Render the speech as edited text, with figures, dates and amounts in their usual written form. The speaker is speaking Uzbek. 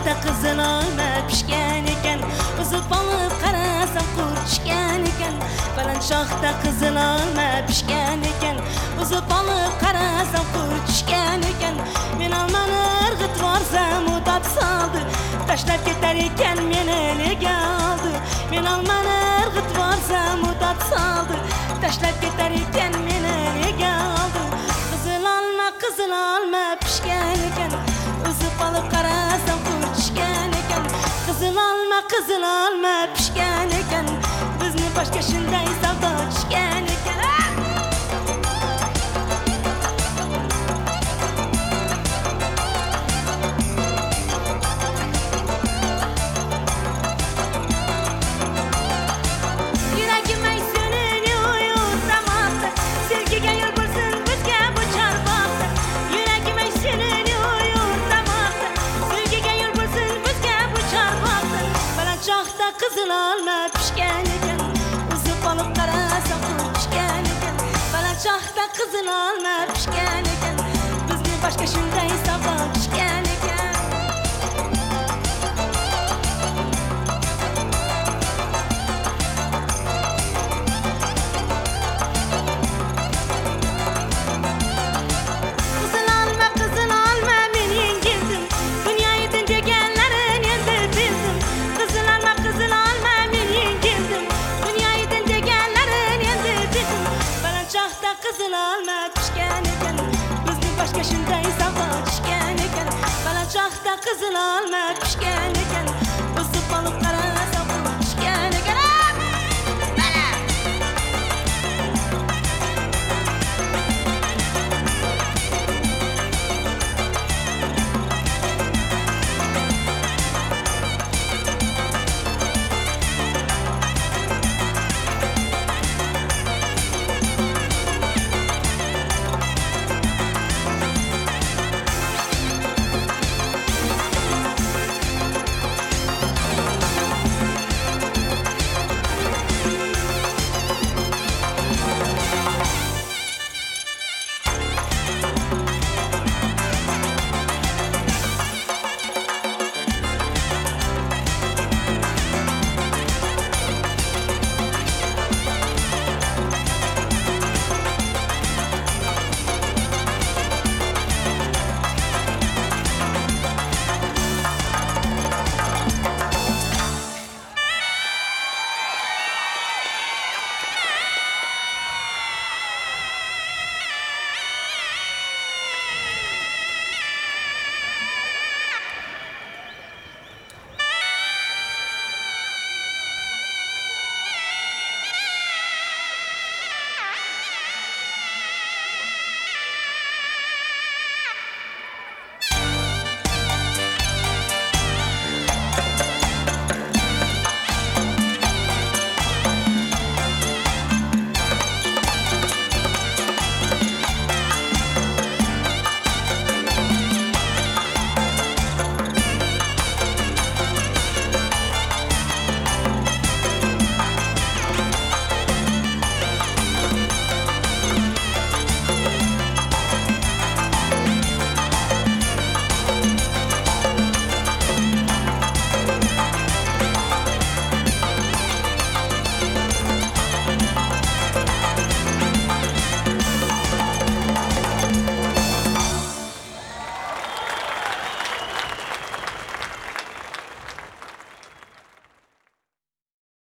Balançoqda qizil olma pishgan ekan, uzib olib qarasam qurt tushgan ekan. Balançoqda qizil olma pishgan ekan, uzib olib qarasam qurt tushgan ekan. Men olmani irg'itib borsam u tap soldi, tashlab ketar ekan meni nega oldi. Men olmani irg'itib borsam u tap soldi, tashlab ketar ekan meni nega oldi. Qizil olma pishgan ekan, uzib olib qarasam qurt tushgan ekan. Qizil olma pishgan ekan, bizni boshga shunday savdo tushgan ekan. Yuragim ay senin yo'yurtamoqda, sevgiga yo'l bo'lsin bizga bu chorvoqda. Yuragim ay senin yo'yurtamoqda, sevgiga yo'l bo'lsin bizga bu chorvoqda. Balançoqda qizil olma pishgan ekan, uzib olib qarasam qurt tushgan ekan. Balançoqda qizil olma pishgan ekan, bizni boshga shunday savdo tushgan ekan. Qizil olma men yengildim, dunyoyidin deganlarin endi bildim. Qizil olma men yengildim, dunyoyidin deganlarin endi bildim. Balançoqda qizil olma pishgan ekan, bizni boshga shunday savdo tushgan ekan. Balançoqda qizil olma pishgan ekan,